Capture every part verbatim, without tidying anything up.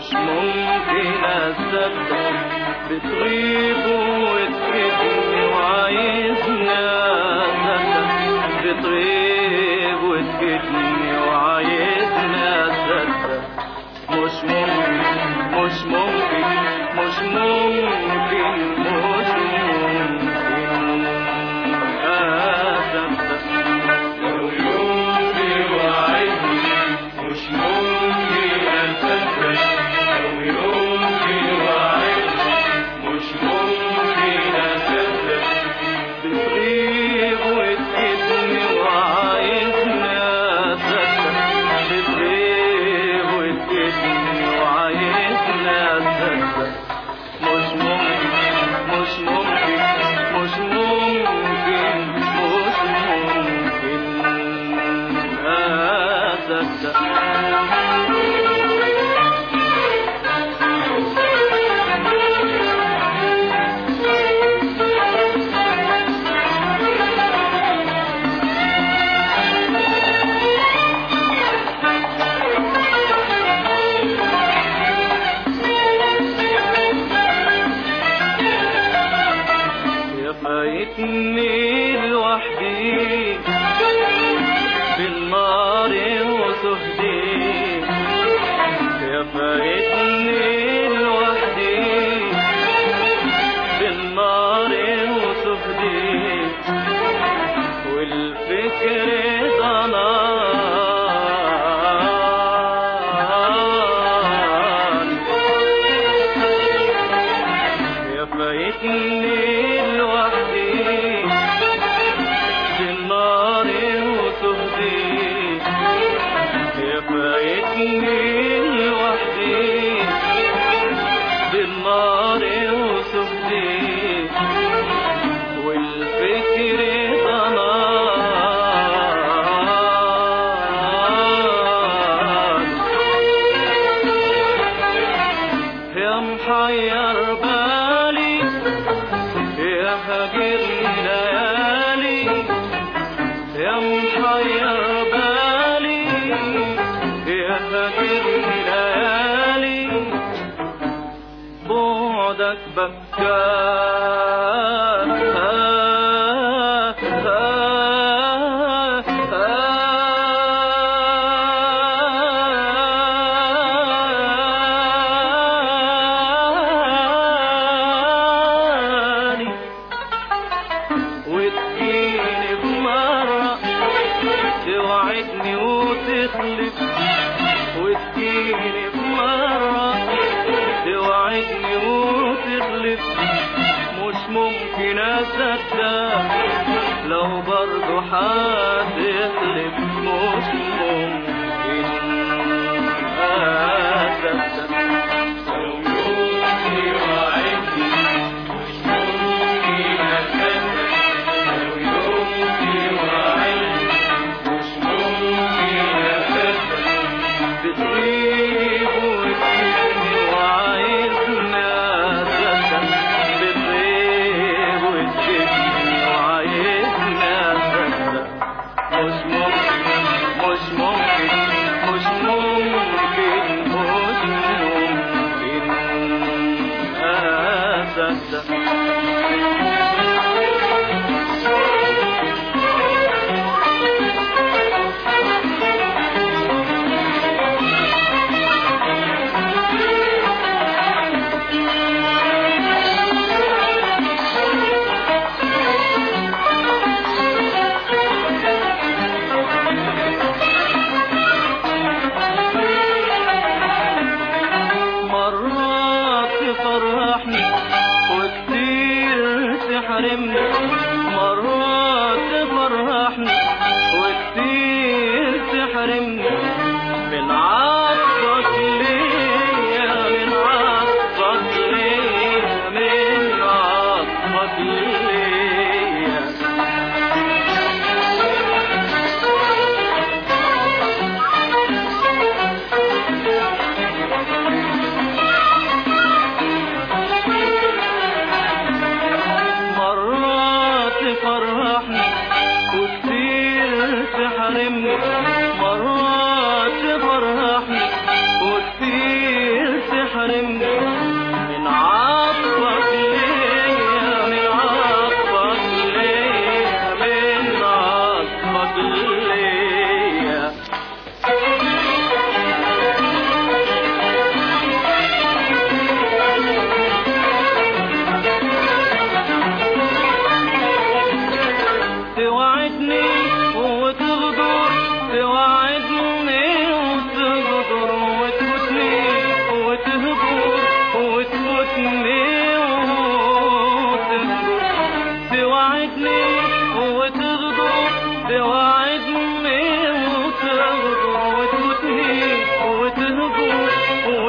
مش ممكن اصدق، بتغيب وتفيدني وعايزني اصدق، بتغيب وتفيدني وعايزني اصدق. مش ممكن مش ممكن مش ممكن مش ممكن اصدق. لو يوم توعدني مش ممكن اصدق، لو يوم توعدني مش ممكن اصدق، بتغيب وتفيدني وعايزني اصدق، بتغيب وتفيدني وعايزني اصدق. مش ممكن مش ممكن مش ممكن مش ممكن اصدق. فايتني لوحدي بالنار وسهدي، يا فايتني لوحدي بالنار وسهدي، والفكر ضنان، يا فايتني فايتني لوحدي بالنار وسهدي، والفكر ضنان، يا محير بالي يا هاجر ليالي، يا محير بالي يا هاجر ليالي، بعدك بكى وتجيني بمرة توعدني وتخلف، وتجيني بمرة توعدني وتخلف. مش ممكن اصدق لو برضو هتخلف، مش ممكن اصدق. لو يوم توعدني مش ممكن اصدق، لو يوم توعدني مش ممكن اصدق، بتغيب وتفيدني وعايزني اصدق، بتغيب وتفيدني وعايزني اصدق.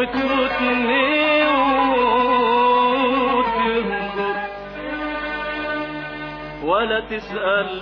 وتفوتني وتهجر ولا تسأل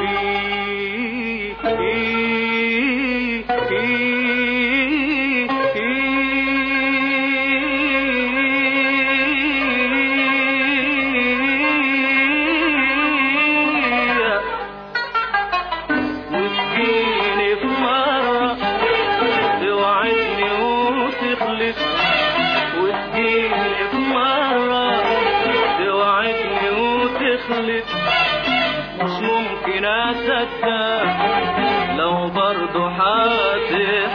وتجيني في مرة توعدني وتخلف وتجيني في مرة توعدني وتخلف مش ممكن أصدق لو برضو حاسس